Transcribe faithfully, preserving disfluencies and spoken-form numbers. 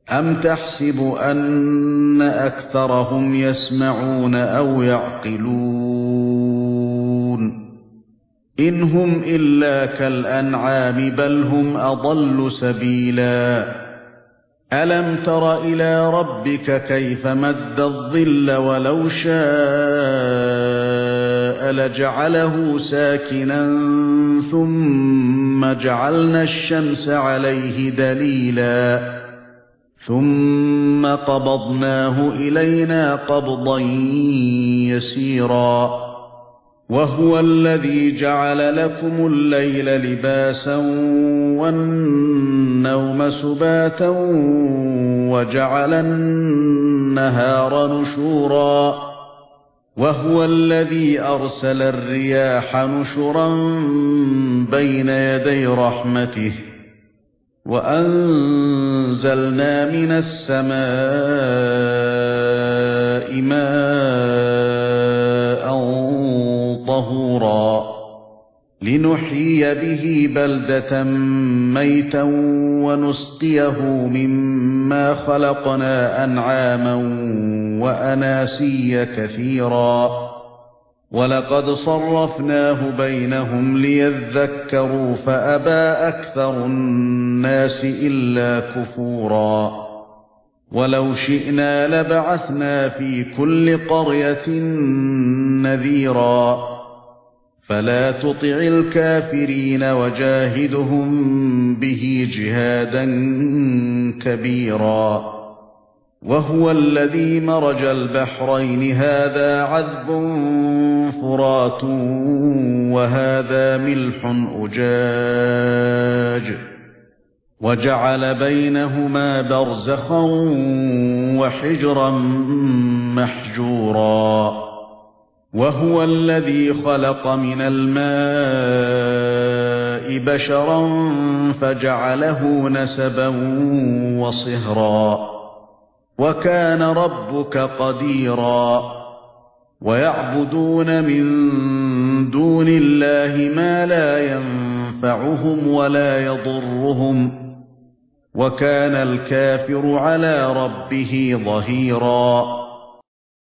أَمْ تَحْسَبُ أَنَّ أَكْثَرَهُمْ يَسْمَعُونَ أَوْ يَعْقِلُونَ إِنْ هُمْ إِلَّا كَالْأَنْعَامِ بَلْ هُمْ أَضَلُّ سَبِيلًا أَلَمْ تَرَ إِلَى رَبِّكَ كَيْفَ مَدَّ الظِّلَّ وَلَوْ شَاءَ لَجَعَلَهُ سَاكِنًا ثُمَّ جَعَلْنَا الشَّمْسَ عَلَيْهِ دَلِيلًا ثُمَّ قَبَضْنَاهُ إِلَيْنَا قَبْضًا يَسِيرًا وَهُوَ الَّذِي جَعَلَ لَكُمُ اللَّيْلَ لِبَاسًا وَالنَّوْمَ سُبَاتًا وَجَعَلَ النَّهَارَ نُشُورًا وَهُوَ الَّذِي أَرْسَلَ الرِّيَاحَ نُشُرًا بَيْنَ يَدَيْ رَحْمَتِهِ وَأَنزَلْنَا مِنَ السَّمَاءِ مَاءً طَهُورًا لِنُحْيِيَ بِهِ بَلْدَةً مَيْتًا وَنُسْقِيَهُ مِمَّا خَلَقْنَا أَنْعَامًا وَأَنَاسِيَّ كَثِيرًا وَلَقَدْ صَرَّفْنَاهُ بَيْنَهُمْ لِيَذَّكَّرُوا فَأَبَى أَكْثَرُ النَّاسِ إِلَّا كُفُورًا وَلَوْ شِئْنَا لَبَعَثْنَا فِي كُلِّ قَرْيَةٍ نَذِيرًا فَلَا تُطِعِ الْكَافِرِينَ وَجَاهِدْهُم بِهِ جِهَادًا كَبِيرًا وَهُوَ الَّذِي مَرَجَ الْبَحْرَيْنِ هَذَا عَذْبٌ فُرَاتٌ وَهَذَا مِلْحٌ أُجَاجٌ وَجَعَلَ بَيْنَهُمَا بَرْزَخًا وَحِجْرًا مَحْجُورًا وَهُوَ الَّذِي خَلَقَ مِنَ الْمَاءِ بَشَرًا فَجَعَلَهُ نَسَبًا وَصِهْرًا وَكَانَ رَبُّكَ قَدِيرًا وَيَعْبُدُونَ مِن دُونِ اللَّهِ مَا لَا يَنفَعُهُمْ وَلَا يَضُرُّهُمْ وَكَانَ الْكَافِرُ عَلَى رَبِّهِ ظَهِيرًا